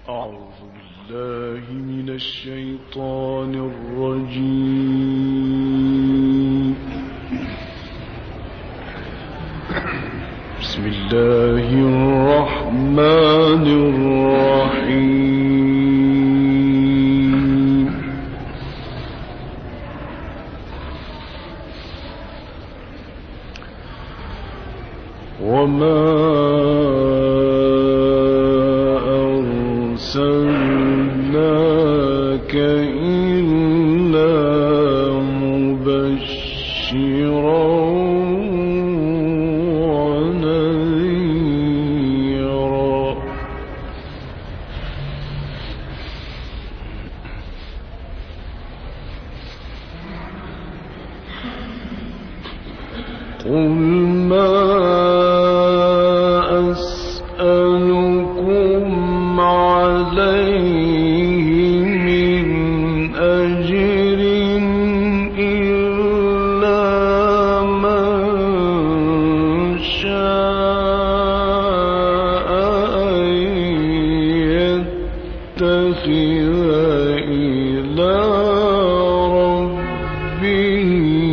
أعوذ بالله من الشيطان الرجيم. بسم الله الرحمن الرحيم. وما أرسلناك إلا مبشرا ونذيرا. قل ما أسألكم عليه من أجر إلا من شاء أن يتخذ إلى ربه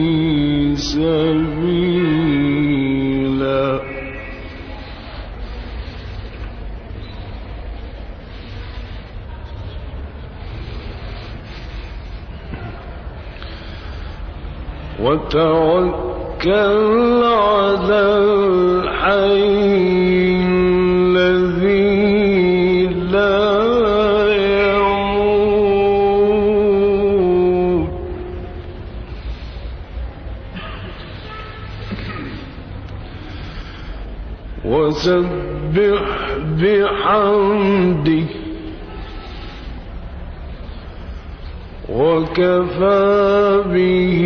سبيلا. وتوكل على الحي الذي لا يموت وسبح بحمده وكفى به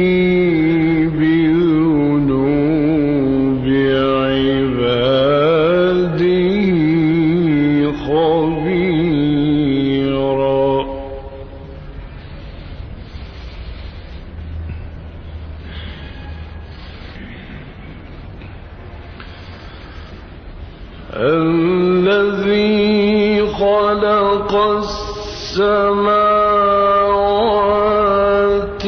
بذنوب عباده خبيرا. الذي خلق السماوات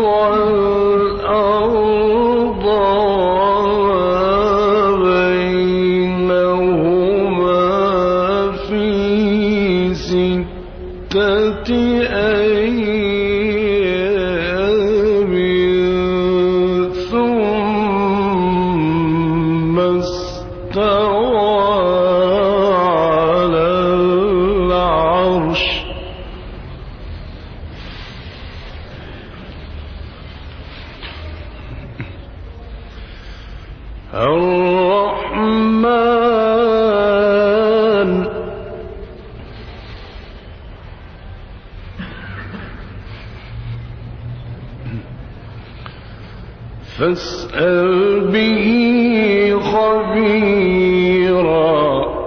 والأرض وما بينهما في 6 أيام ثم استوى على العرش. الرحمن فاسأل به خبيرا.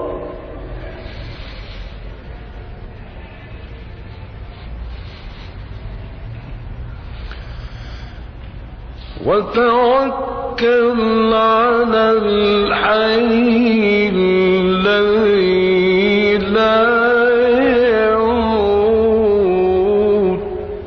وتوكل على الحي الذي لا يموت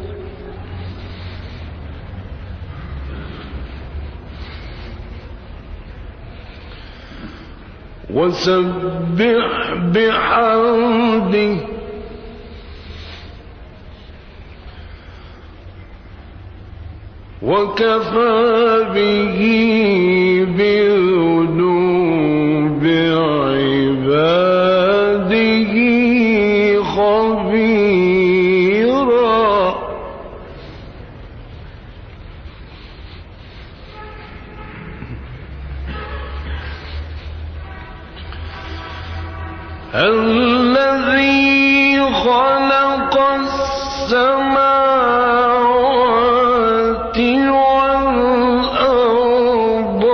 وسبح بحمده وكفى به بذنوب عباده خبيرا. الذي خلق السماوات والأرض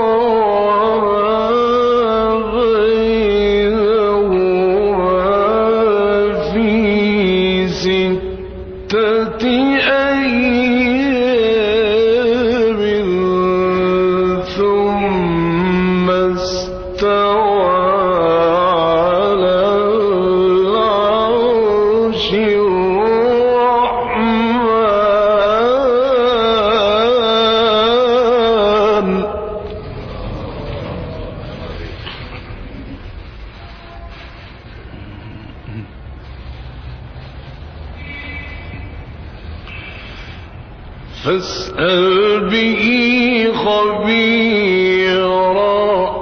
وما بينهما في 6 أيام ثم استوى على العرش. فاسأل به خبيرا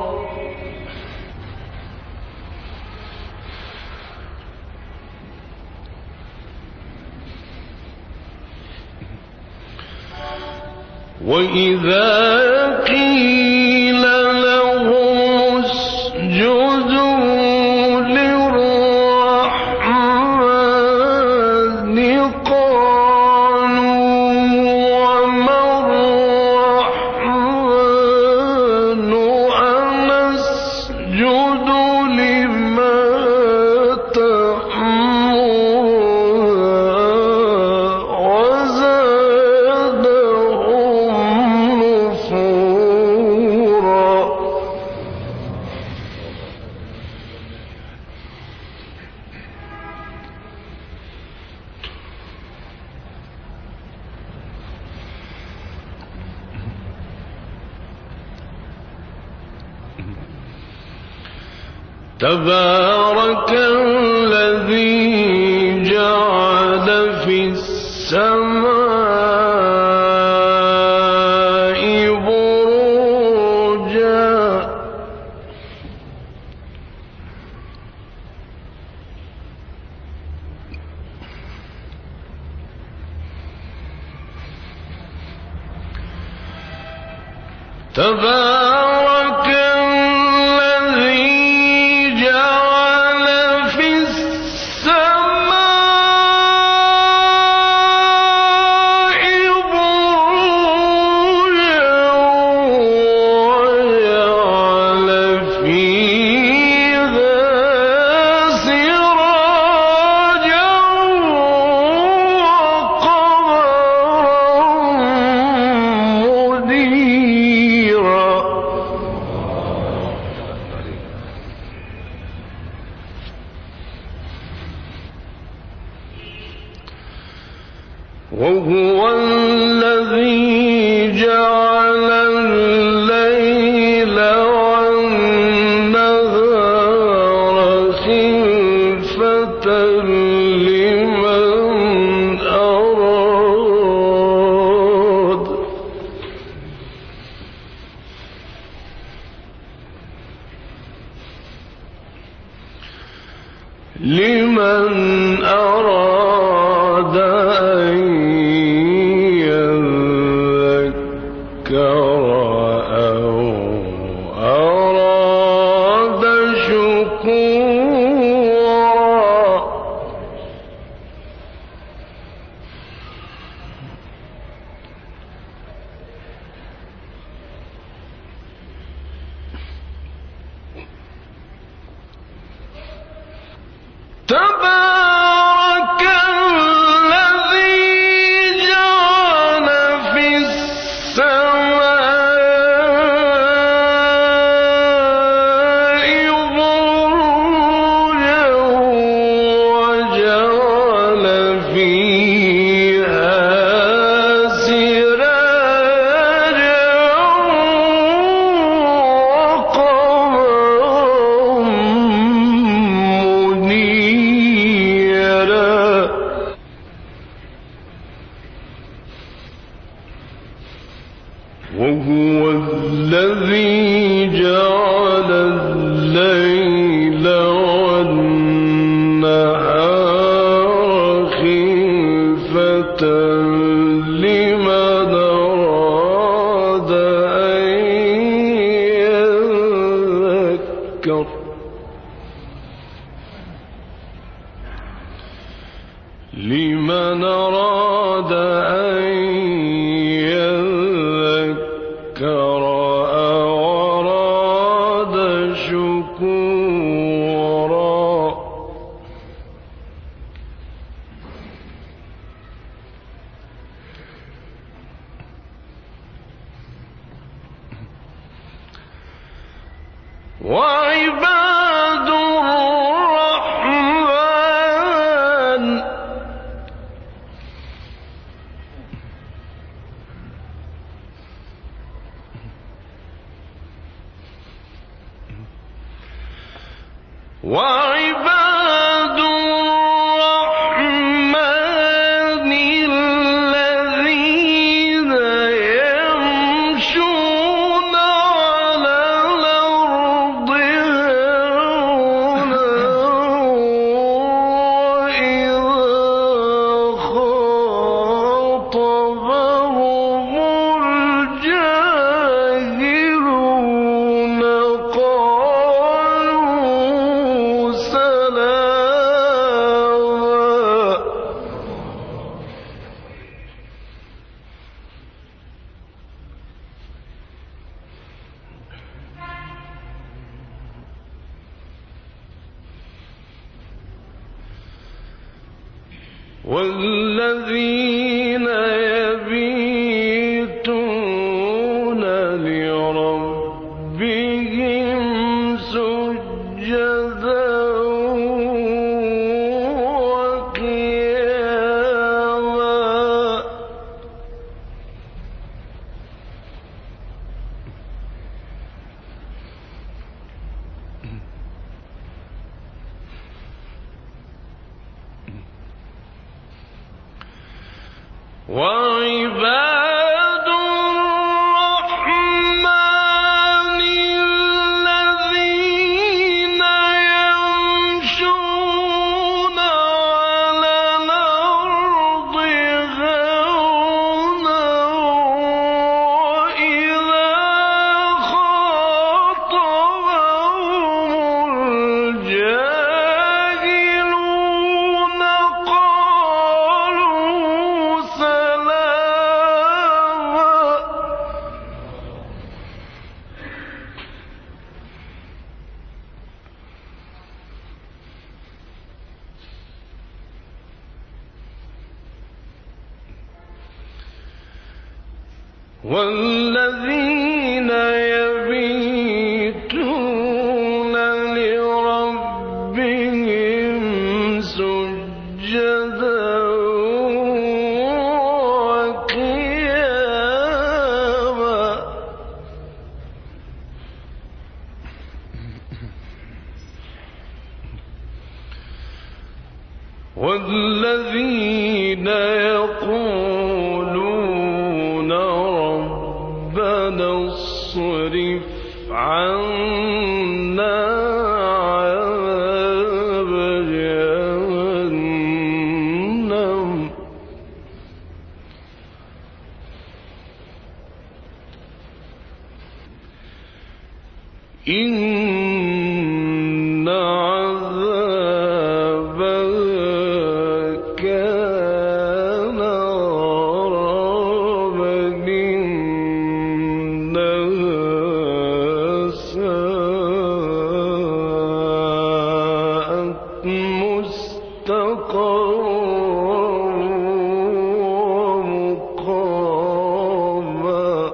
وإذا قيل لهم اسجدوا للرحمن قالوا وما الرحمن أنسجد لما تأمرنا وزادهم نفورا تبارك الذي جعل في السماء بروجا تبارك الذي جعل في السماء بروجا وجعل فيها سراجا وقمرا منيرا وهو الذي جعل الليل والنهار خلفة لمن أراد أن يذكر أو أراد شكورا تبارك الذي جعل في السماء بروجا وجعل فيها سراجا وقمرا منيرا وهو الذي جعل الليل والنهار خلفة لمن أراد أن يذكر لمن أراد أن يذكر أو أراد شكورا وعباد الرحمن وعباد الرحمن الذين والذين يبيتون لربهم سجدا وقياما وعباد الرحمن الذين يمشون على الأرض هونا وإذا خاطبهم الجاهلون قالوا سلاما والذين يبيتون لربهم سجدا وقياما والذين يقولون ربنا اصرف عنا عذاب جهنم إن عذابها كان غراما إنها ساءت مستقرا ومقاما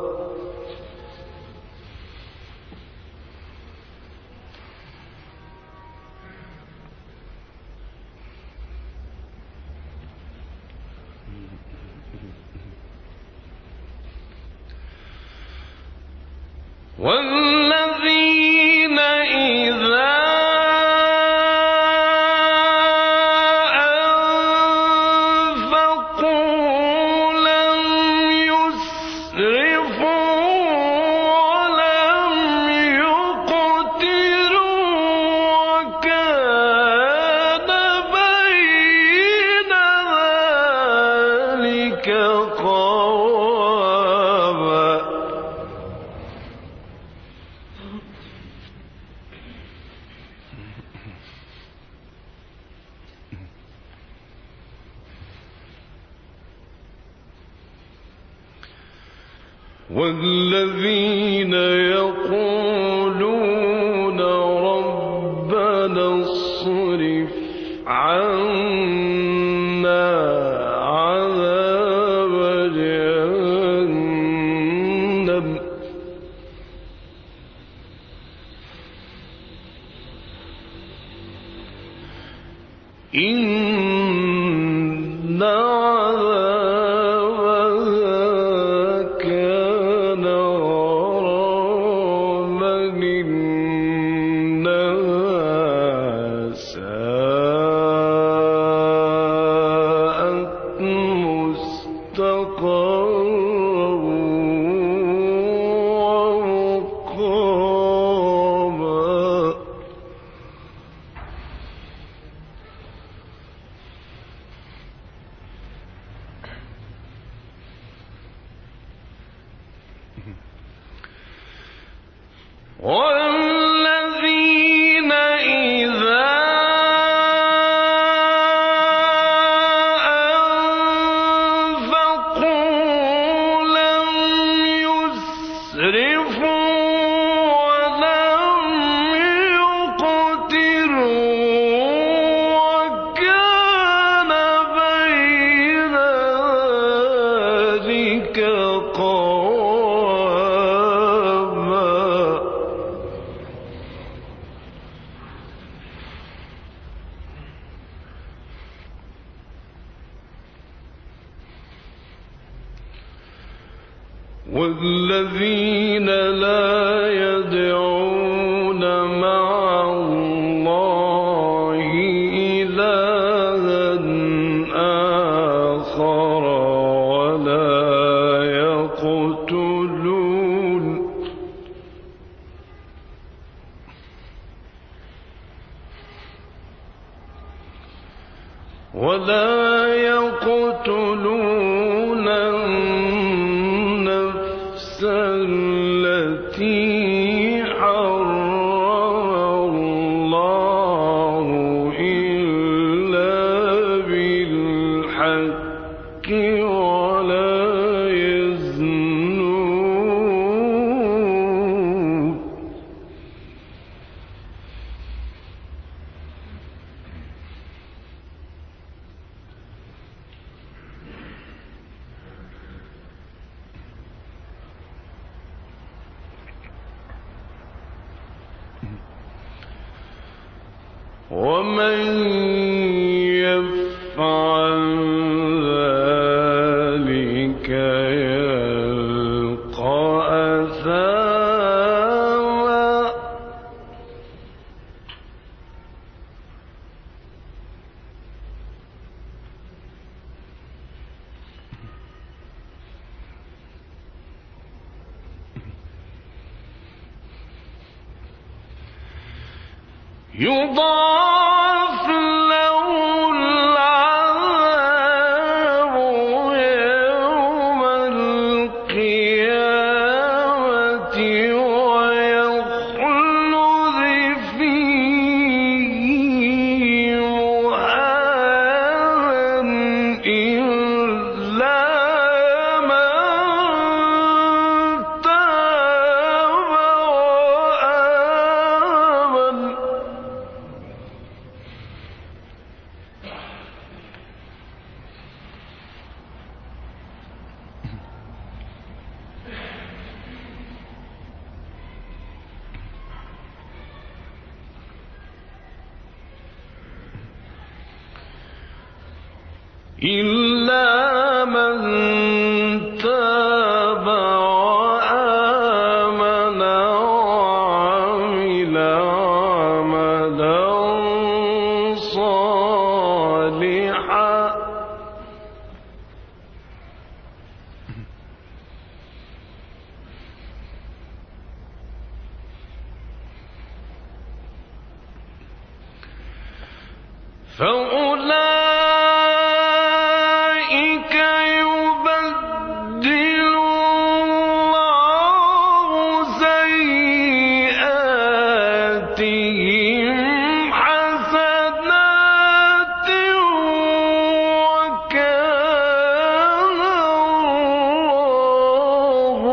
والذين إذا أنفقوا لم يسرفوا ولم يقتروا وكان بين ذلك قواما والذين يقولون ربنا اصرف عنا عذاب جهنم إن عذابها كان غراما إنها ساءت مستقرا ومقاما والذين إذا أنفقوا لم يسرفوا ولم يقتروا وكان بين والذين لا يدعون مع الله إلها آخر ولا يقتلون النفس التي حرم الله إلا بالحق ولا يزنون ومن يفعل ذلك يلقى أثاما يضاعف له العذاب يوم القيامة ويخلد فيه مهانا إلا من تاب وآمن إلا من تاب وآمن وعمل عملا صالحا فأولئك يبدل الله سيئاتهم حسنات وكان الله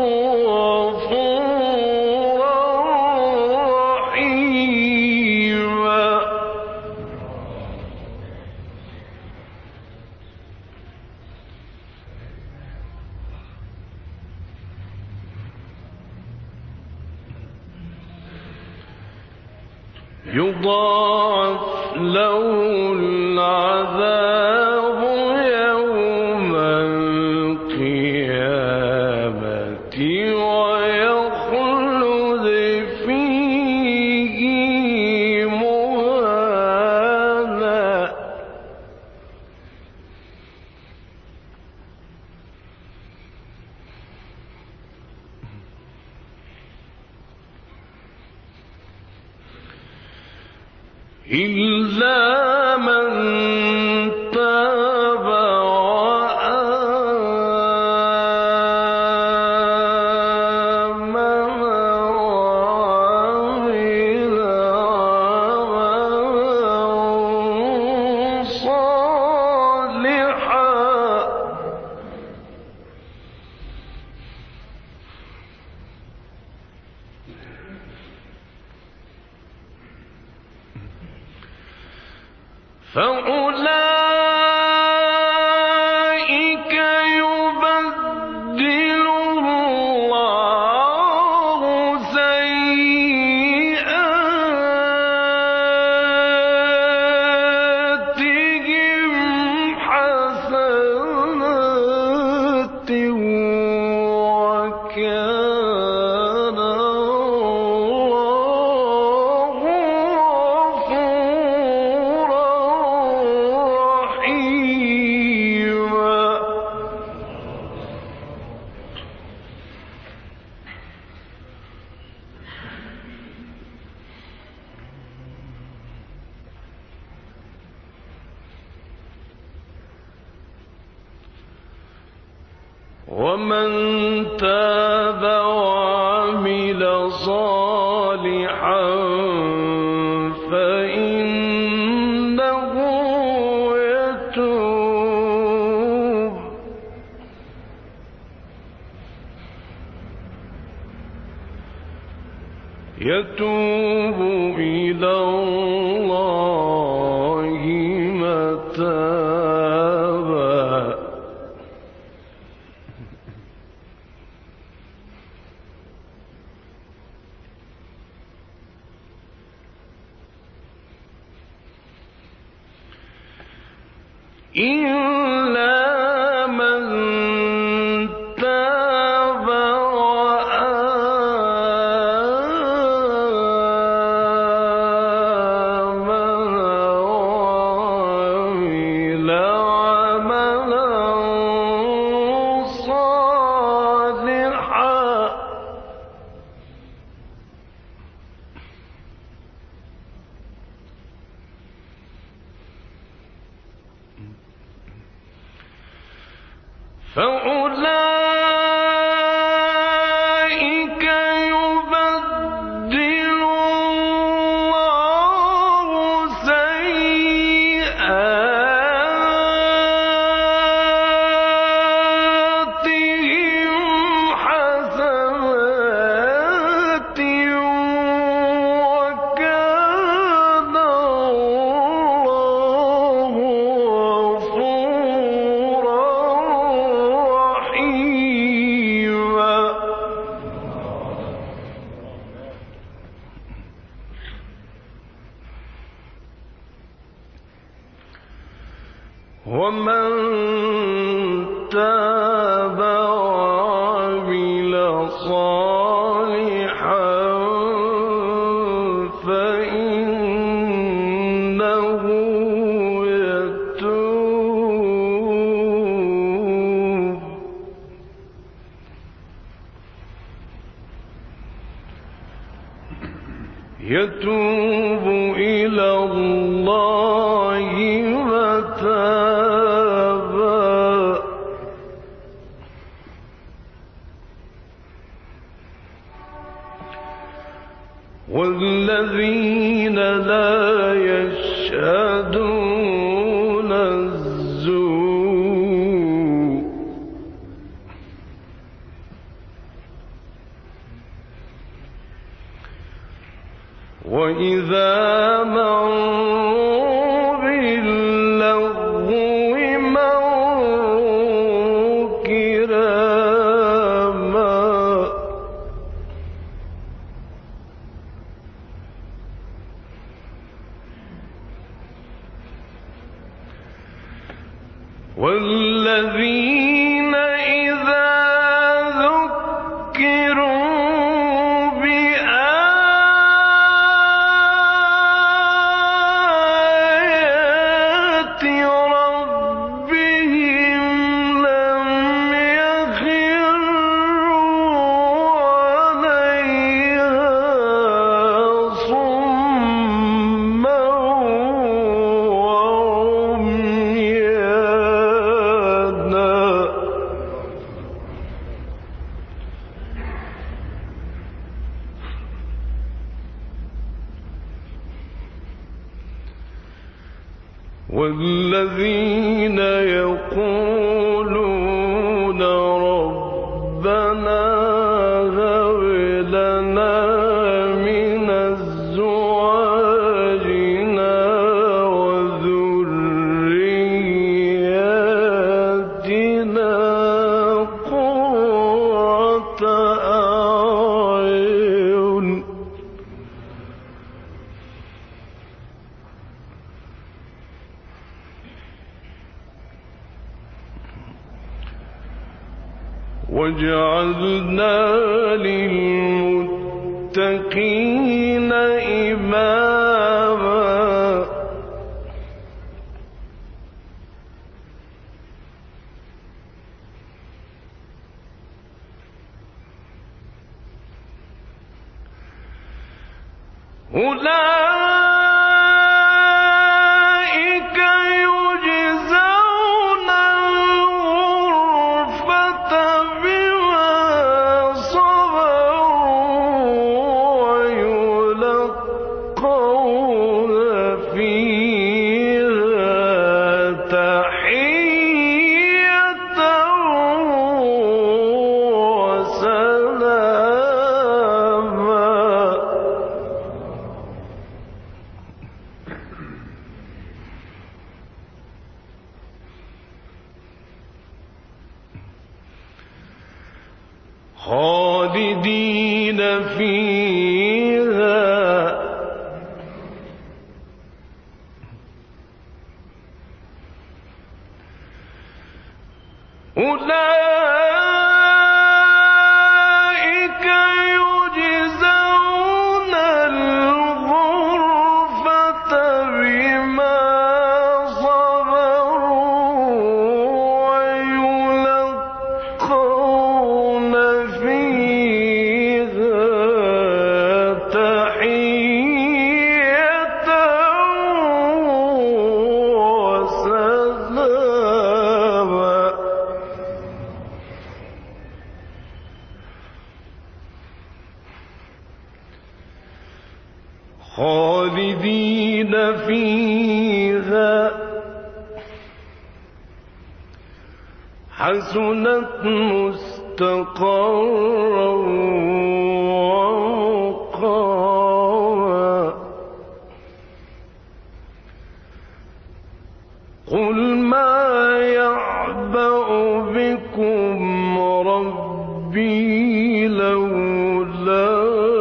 غفورا رحيما يضاعف له العذاب يوم القيامة ويخلد فيه مهانا إلا من تاب وآمن وعمل عملا صالحا فأولئك يبدل الله سيئاتهم حسنات وكان ومن تاب وعمل صالحا فإنه يتوب إلى الله متابا. إلا من تاب وآمن وعمل عملا صالحا فأولئك يبدل الله سيئاتهم حسنات وكان الله غفورا رحيما. ومن تاب وعمل صالحا فإنه يتوب إلى الله متابا. والذين لا يشهدون الزور وإذا مروا باللغو مروا كراما. والذين إذا ذكروا بآيات ربهم لم يخروا عليها صما وعميانا. والذين يقولون ربنا هب لنا من أزواجنا وذرياتنا قرة أعين وجعلنا للمتقين إماما. أولئك يجزون الغرفة خالدين فيها أولئك يجزون الغرفة بما صبروا ويلقون فيها تحية وسلاما خالدين فيها حسنت مستقرا ومقاما قل ما يعبأ بكم ربي لولا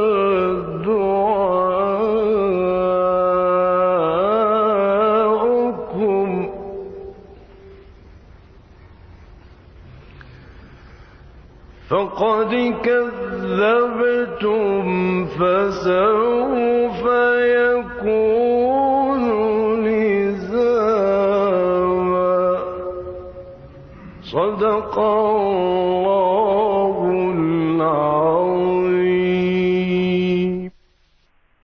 دعاؤكم فقد كذبتم فسوف يكون لزاما صدق الله